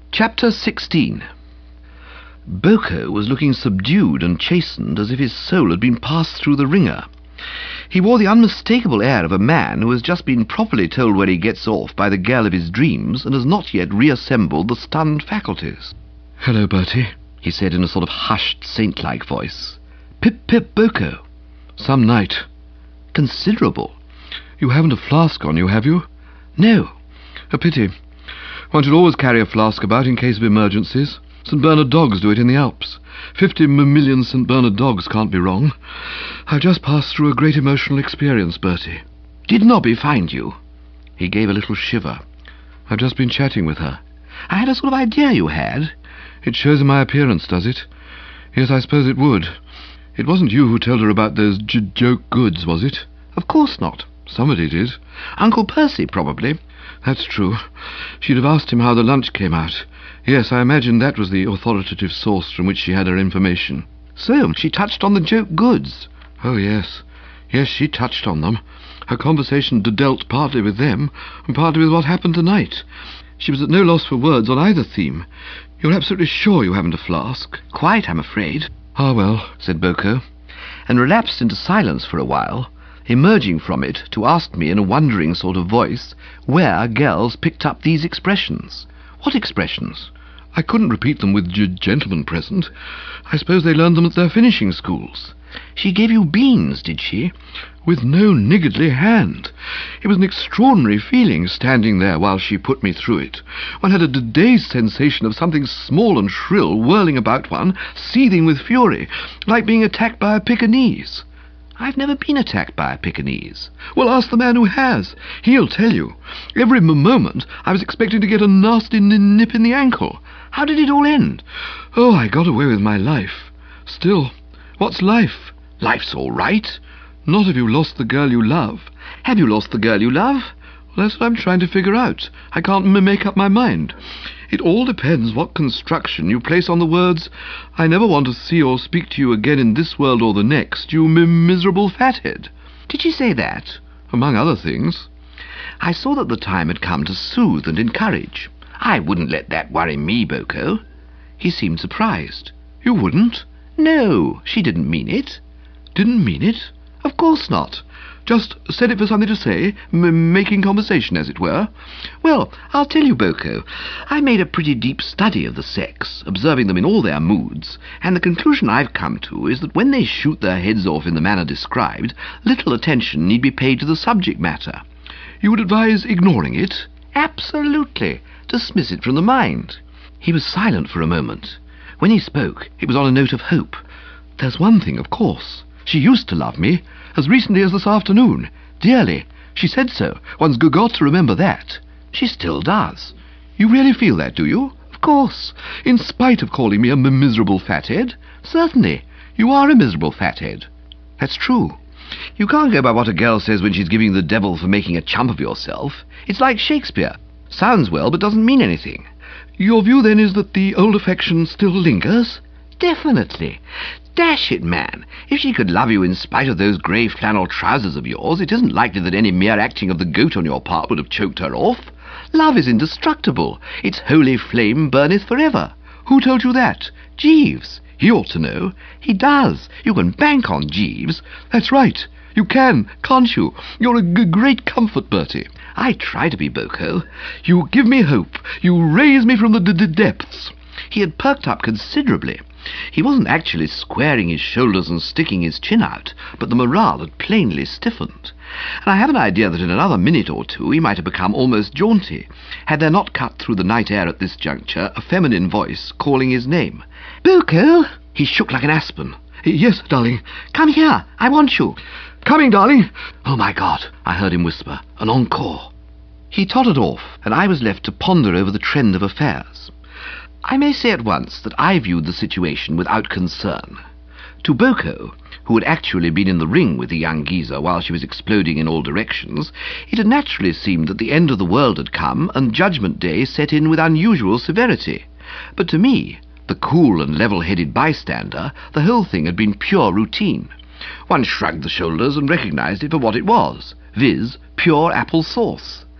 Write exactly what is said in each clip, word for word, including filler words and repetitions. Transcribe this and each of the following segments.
Chapter sixteen. Boko was looking subdued and chastened, as if his soul had been passed through the wringer. He wore the unmistakable air of a man who has just been properly told where he gets off by the girl of his dreams and has not yet reassembled the stunned faculties. "Hello, Bertie," he said in a sort of hushed, saint-like voice. "Pip-pip, Boko." "Some night." "Considerable." "You haven't a flask on you, have you?" "No." "A pity. One should always carry a flask about in case of emergencies. Saint Bernard dogs do it in the Alps. Fifty million Saint Bernard dogs can't be wrong. I've just passed through a great emotional experience, Bertie." "Did Nobby find you?" He gave a little shiver. "I've just been chatting with her." "I had a sort of idea you had." "It shows in my appearance, does it?" "Yes, I suppose it would. It wasn't you who told her about those j joke goods, was it?" "Of course not." "Somebody did." "Uncle Percy, probably." "That's true. She'd have asked him how the lunch came out. Yes, I imagine that was the authoritative source from which she had her information." "So she touched on the joke goods?" "Oh, yes. Yes, she touched on them. Her conversation dealt partly with them, and partly with what happened tonight. She was at no loss for words on either theme. You're absolutely sure you haven't a flask?" "Quite, I'm afraid." "Ah, well," said Boko, and relapsed into silence for a while, emerging from it to ask me in a wondering sort of voice where girls picked up these expressions. "What expressions?" "I couldn't repeat them with g gentlemen present. I suppose they learned them at their finishing schools." "She gave you beans, did she?" "With no niggardly hand. It was an extraordinary feeling, standing there while she put me through it. One had a d dazed sensation of something small and shrill whirling about one, seething with fury, like being attacked by a Pekingese." "I've never been attacked by a Pekingese." "Well, ask the man who has. He'll tell you. Every m moment I was expecting to get a nasty n nip in the ankle." "How did it all end?" "Oh, I got away with my life. Still, what's life?" "Life's all right." "Not if you lost the girl you love." "Have you lost the girl you love?" "Well, that's what I'm trying to figure out. I can't m make up my mind. It all depends what construction you place on the words, 'I never want to see or speak to you again in this world or the next, you m miserable fathead.'" "Did she say that?" "Among other things." I saw that the time had come to soothe and encourage. "I wouldn't let that worry me, Boko." He seemed surprised. "You wouldn't?" "No, she didn't mean it." "Didn't mean it?" "Of course not." "Just said it for something to say, m making conversation, as it were?" "Well, I'll tell you, Boko. I made a pretty deep study of the sex, observing them in all their moods, and the conclusion I've come to is that when they shoot their heads off in the manner described, little attention need be paid to the subject matter." "You would advise ignoring it?" "Absolutely. Dismiss it from the mind." He was silent for a moment. When he spoke, it was on a note of hope. "There's one thing, of course. She used to love me, as recently as this afternoon. Dearly. She said so. One's g got to remember that." "She still does." "You really feel that, do you?" "Of course." "In spite of calling me a m miserable fathead?" "Certainly. You are a miserable fathead." "That's true." "You can't go by what a girl says when she's giving the devil for making a chump of yourself. It's like Shakespeare. Sounds well, but doesn't mean anything." "Your view, then, is that the old affection still lingers?" "Definitely. Dash it, man, if she could love you in spite of those grey flannel trousers of yours, it isn't likely that any mere acting of the goat on your part would have choked her off. Love is indestructible. Its holy flame burneth forever." "Who told you that?" "Jeeves. He ought to know." "He does. You can bank on Jeeves." "That's right. You can, can't you? You're a g great comfort, Bertie." "I try to be, Boko." "You give me hope. You raise me from the d d depths." He had perked up considerably. He wasn't actually squaring his shoulders and sticking his chin out, but the morale had plainly stiffened. And I have an idea that in another minute or two he might have become almost jaunty, had there not cut through the night air at this juncture a feminine voice calling his name. "Boko!" He shook like an aspen. "Yes, darling." "Come here. I want you." "Coming, darling." "Oh, my God," I heard him whisper. "An encore." He tottered off, and I was left to ponder over the trend of affairs. I may say at once that I viewed the situation without concern. To Boko, who had actually been in the ring with the young geezer while she was exploding in all directions, it had naturally seemed that the end of the world had come and Judgment Day set in with unusual severity. But to me, the cool and level-headed bystander, the whole thing had been pure routine. One shrugged the shoulders and recognized it for what it was, viz., pure apple sauce.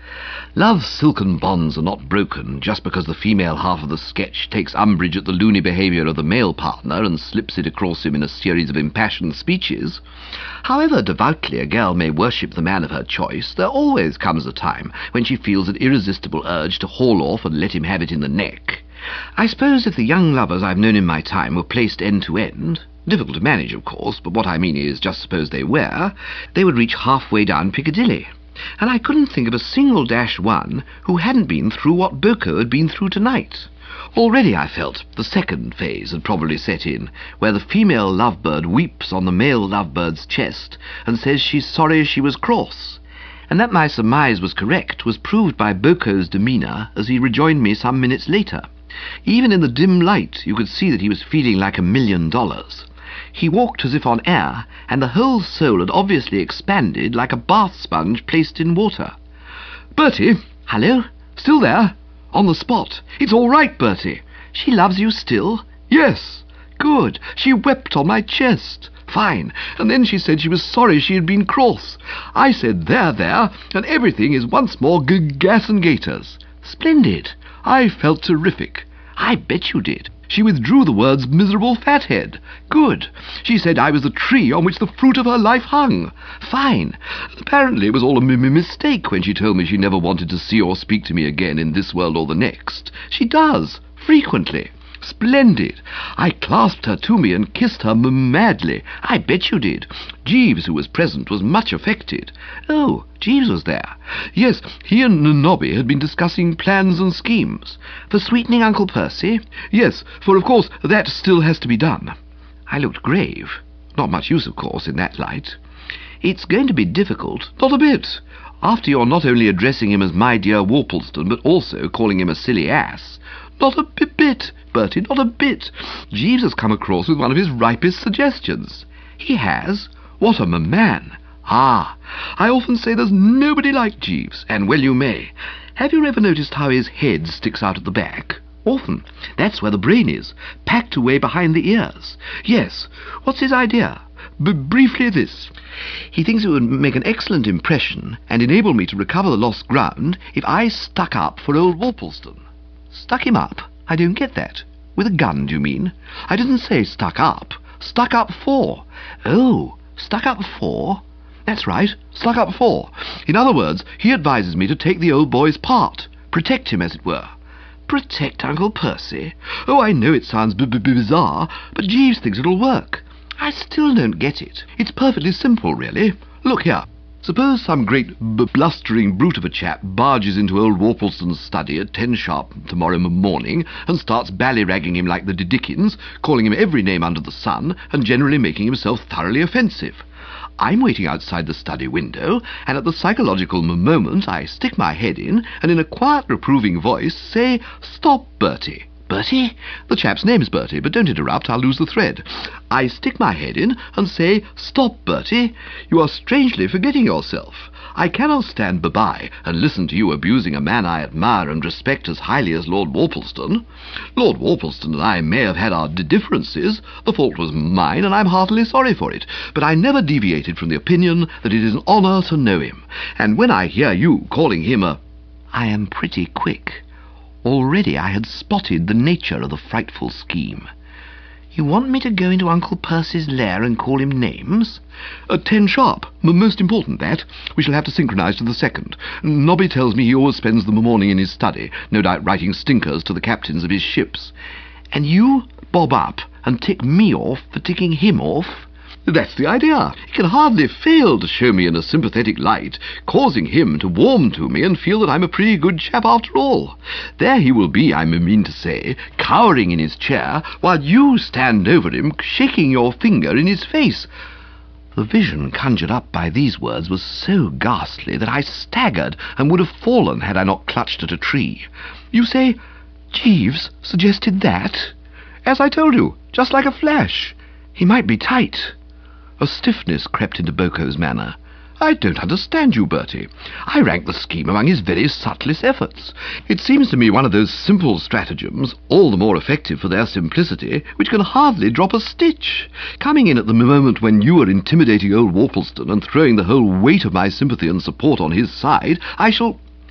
Love's silken bonds are not broken just because the female half of the sketch takes umbrage at the loony behaviour of the male partner and slips it across him in a series of impassioned speeches. However devoutly a girl may worship the man of her choice, there always comes a time when she feels an irresistible urge to haul off and let him have it in the neck. I suppose if the young lovers I've known in my time were placed end to end, difficult to manage, of course, but what I mean is, just suppose they were, they would reach halfway down Piccadilly. And I couldn't think of a single dash one who hadn't been through what Boko had been through tonight. Already, I felt, the second phase had probably set in, where the female lovebird weeps on the male lovebird's chest and says she's sorry she was cross. And that my surmise was correct was proved by Boko's demeanour as he rejoined me some minutes later. Even in the dim light you could see that he was feeling like a million dollars. He walked as if on air, and the whole soul had obviously expanded like a bath sponge placed in water. "Bertie! Hello? Still there? On the spot. It's all right, Bertie." "She loves you still?" "Yes." "Good. She wept on my chest." "Fine. And then she said she was sorry she had been cross. I said, there, there, and everything is once more g gas and gaiters." "Splendid." I felt terrific. "I bet you did." She withdrew the words miserable fathead. Good. She said I was the tree on which the fruit of her life hung. Fine. Apparently it was all a m m mistake when she told me she never wanted to see or speak to me again in this world or the next. She does, frequently. Splendid. I clasped her to me and kissed her m madly. I bet you did. Jeeves, who was present, was much affected. Oh, Jeeves was there? Yes, he and Nobby had been discussing plans and schemes. For sweetening Uncle Percy? Yes, for of course that still has to be done. I looked grave. Not much use, of course, in that light. It's going to be difficult. Not a bit. After you're not only addressing him as my dear Worplesdon, but also calling him a silly ass. Not a bit, Bertie, not a bit. Jeeves has come across with one of his ripest suggestions. He has? What a man. Ah, I often say there's nobody like Jeeves, and well you may. Have you ever noticed how his head sticks out at the back? Often. That's where the brain is, packed away behind the ears. Yes. What's his idea? B briefly this. He thinks it would make an excellent impression and enable me to recover the lost ground if I stuck up for old Worplesdon. Stuck him up? I don't get that. With a gun, do you mean? I didn't say stuck up. Stuck up for. Oh, stuck up for? That's right, stuck up for. In other words, he advises me to take the old boy's part. Protect him, as it were. Protect Uncle Percy? Oh, I know it sounds b b bizarre, but Jeeves thinks it'll work. I still don't get it. It's perfectly simple, really. Look here. Suppose some great b blustering brute of a chap barges into old Worplesdon's study at ten sharp tomorrow morning and starts ballyragging him like the Dickens, calling him every name under the sun, and generally making himself thoroughly offensive. I'm waiting outside the study window, and at the psychological moment I stick my head in, and in a quiet, reproving voice say, "Stop, Bertie." Bertie? The chap's name's Bertie, but don't interrupt, I'll lose the thread. I stick my head in and say, "Stop, Bertie. You are strangely forgetting yourself. I cannot stand by and listen to you abusing a man I admire and respect as highly as Lord Worplesdon. Lord Worplesdon and I may have had our d differences. The fault was mine, and I'm heartily sorry for it. But I never deviated from the opinion that it is an honour to know him. And when I hear you calling him a—" I am pretty quick. Already I had spotted the nature of the frightful scheme. You want me to go into Uncle Percy's lair and call him names? At ten sharp. M most important, that. We shall have to synchronise to the second. Nobby tells me he always spends the morning in his study, no doubt writing stinkers to the captains of his ships. And you bob up and tick me off for ticking him off? That's the idea. He can hardly fail to show me in a sympathetic light, causing him to warm to me and feel that I'm a pretty good chap after all. There he will be, I mean to say, cowering in his chair, while you stand over him, shaking your finger in his face. The vision conjured up by these words was so ghastly that I staggered and would have fallen had I not clutched at a tree. You say, Jeeves suggested that? As I told you, just like a flash. He might be tight. A stiffness crept into Boko's manner. I don't understand you, Bertie. I rank the scheme among his very subtlest efforts. It seems to me one of those simple stratagems, all the more effective for their simplicity, which can hardly drop a stitch. Coming in at the moment when you are intimidating old Worplesdon and throwing the whole weight of my sympathy and support on his side, I shall...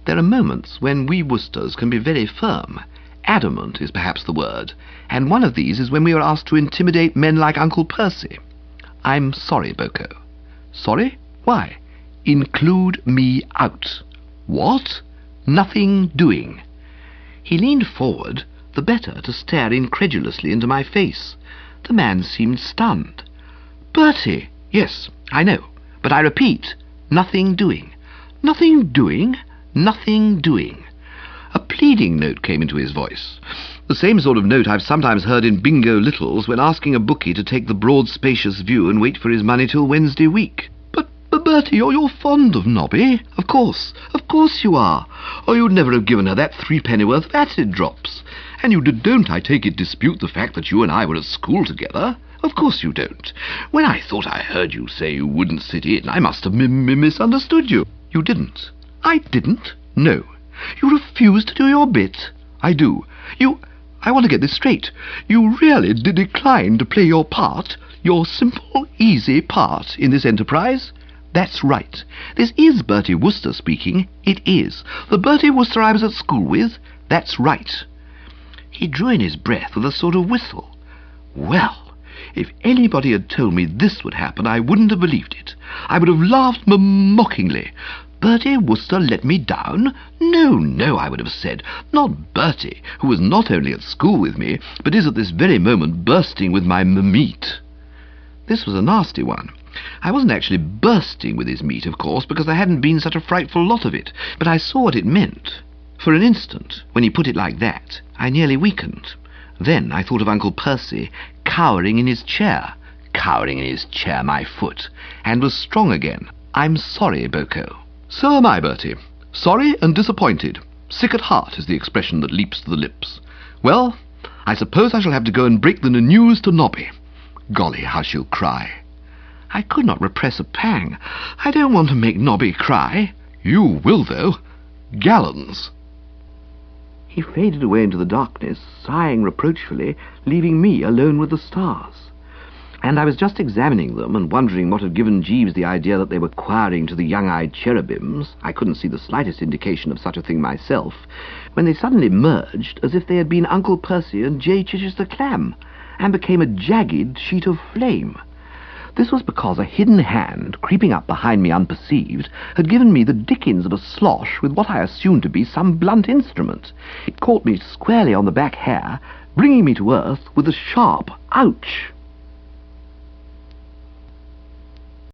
There are moments when we Woosters can be very firm. Adamant is perhaps the word, and one of these is when we are asked to intimidate men like Uncle Percy. I'm sorry, Boko. Sorry? Why? Include me out. What? Nothing doing. He leaned forward, the better to stare incredulously into my face. The man seemed stunned. Bertie! Yes, I know, but I repeat, nothing doing. Nothing doing? Nothing doing. A pleading note came into his voice, the same sort of note I've sometimes heard in Bingo Littles when asking a bookie to take the broad spacious view and wait for his money till Wednesday week. But, but Bertie, you're, you're fond of Nobby. Of course, of course you are, or you'd never have given her that threepennyworth of acid drops. And you don't, I take it, dispute the fact that you and I were at school together. Of course you don't. When I thought I heard you say you wouldn't sit in, I must have m- m- misunderstood you. You didn't. I didn't? No. You refuse to do your bit? I do. You... I want to get this straight. You really did decline to play your part, your simple, easy part in this enterprise? That's right. This is Bertie Wooster speaking. It is. The Bertie Wooster I was at school with? That's right. He drew in his breath with a sort of whistle. Well, if anybody had told me this would happen, I wouldn't have believed it. I would have laughed mockingly. Bertie Wooster let me down? No, no, I would have said. Not Bertie, who was not only at school with me, but is at this very moment bursting with my m- meat. This was a nasty one. I wasn't actually bursting with his meat, of course, because there hadn't been such a frightful lot of it, but I saw what it meant. For an instant, when he put it like that, I nearly weakened. Then I thought of Uncle Percy cowering in his chair, cowering in his chair, my foot, and was strong again. I'm sorry, Boko. So am I, Bertie. Sorry and disappointed. Sick at heart is the expression that leaps to the lips. Well, I suppose I shall have to go and break the news to Nobby. Golly, how she'll cry. I could not repress a pang. I don't want to make Nobby cry. You will, though. Gallons. He faded away into the darkness, sighing reproachfully, leaving me alone with the stars. And I was just examining them and wondering what had given Jeeves the idea that they were choiring to the young-eyed cherubims, I couldn't see the slightest indication of such a thing myself, when they suddenly merged as if they had been Uncle Percy and J. Chichester Clam, and became a jagged sheet of flame. This was because a hidden hand, creeping up behind me unperceived, had given me the dickens of a slosh with what I assumed to be some blunt instrument. It caught me squarely on the back hair, bringing me to earth with a sharp ouch.